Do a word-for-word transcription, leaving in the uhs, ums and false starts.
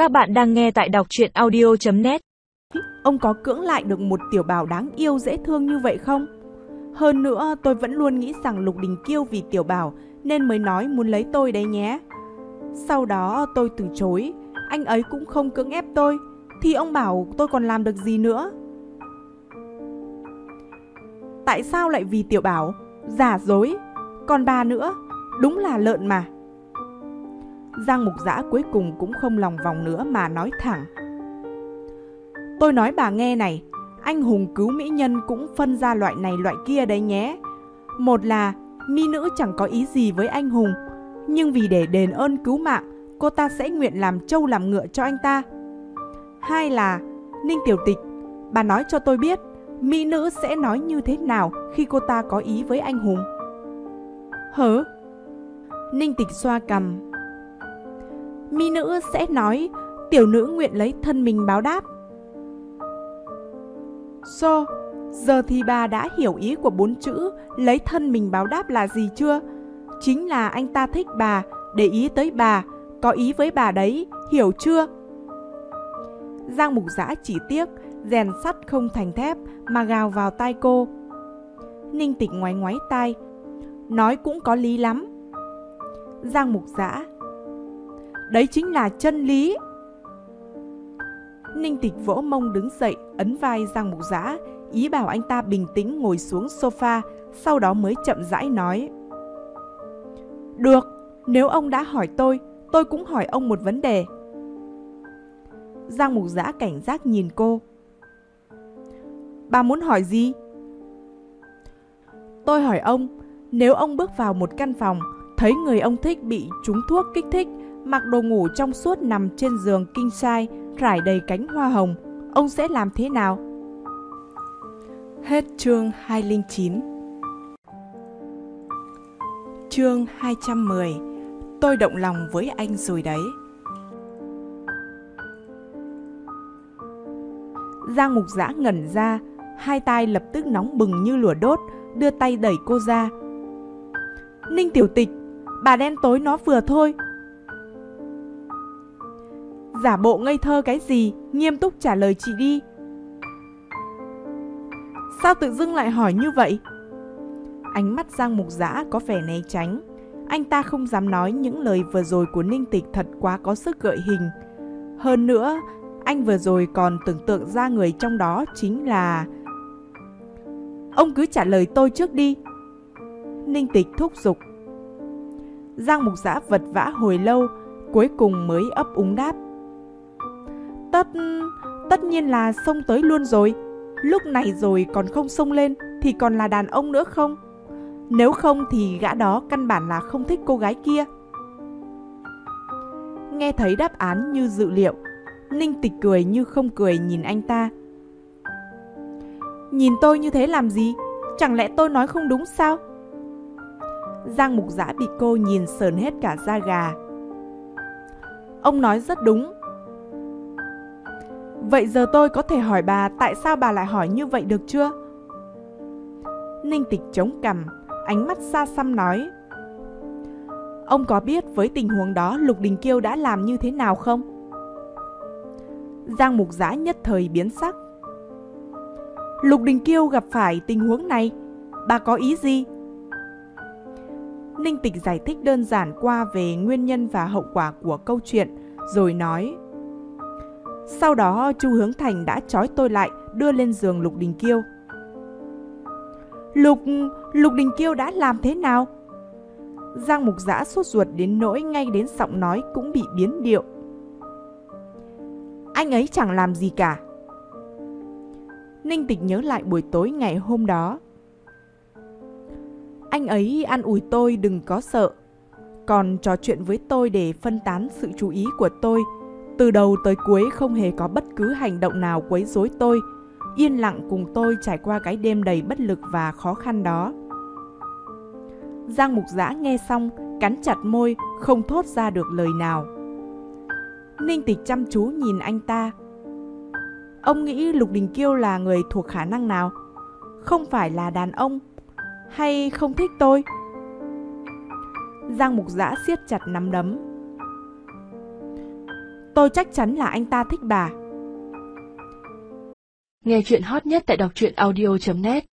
Các bạn đang nghe tại đọc truyện audio chấm net. Ông có cưỡng lại được một tiểu bảo đáng yêu dễ thương như vậy không? Hơn nữa tôi vẫn luôn nghĩ rằng Lục Đình Kiêu vì tiểu bảo nên mới nói muốn lấy tôi đấy nhé. Sau đó tôi từ chối, anh ấy cũng không cưỡng ép tôi, thì ông bảo tôi còn làm được gì nữa? Tại sao lại vì tiểu bảo? Giả dối. Còn bà nữa, đúng là lợn mà. Giang Mục Dã cuối cùng cũng không lòng vòng nữa mà nói thẳng. Tôi nói bà nghe này, anh hùng cứu mỹ nhân cũng phân ra loại này loại kia đấy nhé. Một là mỹ nữ chẳng có ý gì với anh hùng, nhưng vì để đền ơn cứu mạng, cô ta sẽ nguyện làm trâu làm ngựa cho anh ta. Hai là Ninh Tiểu Tịch, bà nói cho tôi biết mỹ nữ sẽ nói như thế nào khi cô ta có ý với anh hùng. Hử? Ninh Tịch xoa cằm. Mỹ nữ sẽ nói tiểu nữ nguyện lấy thân mình báo đáp. So, giờ thì bà đã hiểu ý của bốn chữ lấy thân mình báo đáp là gì chưa? Chính là anh ta thích bà, để ý tới bà, có ý với bà đấy, hiểu chưa? Giang Mục Dã chỉ tiếc rèn sắt không thành thép mà gào vào tai cô. Ninh Tịch ngoáy ngoáy tai, nói cũng có lý lắm. Giang Mục Dã, đấy chính là chân lý. Ninh Tịch vỗ mông đứng dậy, ấn vai Giang Mục Dã, ý bảo anh ta bình tĩnh ngồi xuống sofa, sau đó mới chậm rãi nói. Được, nếu ông đã hỏi tôi, tôi cũng hỏi ông một vấn đề. Giang Mục Dã cảnh giác nhìn cô. Bà muốn hỏi gì? Tôi hỏi ông, nếu ông bước vào một căn phòng, thấy người ông thích bị trúng thuốc kích thích, mặc đồ ngủ trong suốt nằm trên giường king size, rải đầy cánh hoa hồng, ông sẽ làm thế nào? Hết chương hai không chín. Chương hai trăm mười. Tôi động lòng với anh rồi đấy. Giang Mục Dã ngẩn ra, hai tai lập tức nóng bừng như lửa đốt, đưa tay đẩy cô ra. Ninh Tiểu Tịch, bà đen tối nó vừa thôi. Giả bộ ngây thơ cái gì, nghiêm túc trả lời chị đi. Sao tự dưng lại hỏi như vậy? Ánh mắt Giang Mục Dã có vẻ né tránh. Anh ta không dám nói những lời vừa rồi của Ninh Tịch thật quá có sức gợi hình. Hơn nữa, anh vừa rồi còn tưởng tượng ra người trong đó chính là... Ông cứ trả lời tôi trước đi. Ninh Tịch thúc giục. Giang Mục Dã vật vã hồi lâu, cuối cùng mới ấp úng đáp. Tất... tất nhiên là xông tới luôn rồi. Lúc này rồi còn không xông lên thì còn là đàn ông nữa không? Nếu không thì gã đó căn bản là không thích cô gái kia. Nghe thấy đáp án như dự liệu, Ninh Tịch cười như không cười nhìn anh ta. Nhìn tôi như thế làm gì? Chẳng lẽ tôi nói không đúng sao? Giang Mục Dã bị cô nhìn sờn hết cả da gà. Ông nói rất đúng. Vậy giờ tôi có thể hỏi bà tại sao bà lại hỏi như vậy được chưa? Ninh Tịch chống cằm, ánh mắt xa xăm nói. Ông có biết với tình huống đó Lục Đình Kiêu đã làm như thế nào không? Giang Mục Dã nhất thời biến sắc. Lục Đình Kiêu gặp phải tình huống này, bà có ý gì? Ninh Tịch giải thích đơn giản qua về nguyên nhân và hậu quả của câu chuyện, rồi nói. Sau đó Chu Hướng Thành đã trói tôi lại, đưa lên giường Lục Đình Kiêu. Lục... Lục Đình Kiêu đã làm thế nào? Giang Mục Dã sốt ruột đến nỗi ngay đến giọng nói cũng bị biến điệu. Anh ấy chẳng làm gì cả. Ninh Tịch nhớ lại buổi tối ngày hôm đó. Anh ấy an ủi tôi đừng có sợ, còn trò chuyện với tôi để phân tán sự chú ý của tôi. Từ đầu tới cuối không hề có bất cứ hành động nào quấy rối tôi, yên lặng cùng tôi trải qua cái đêm đầy bất lực và khó khăn đó. Giang Mục Dã nghe xong, cắn chặt môi, không thốt ra được lời nào. Ninh Tịch chăm chú nhìn anh ta. Ông nghĩ Lục Đình Kiêu là người thuộc khả năng nào? Không phải là đàn ông? Hay không thích tôi? Giang Mục Dã siết chặt nắm đấm. Tôi chắc chắn là anh ta thích bà. Nghe chuyện hot nhất tại đọc truyện audio chấm net.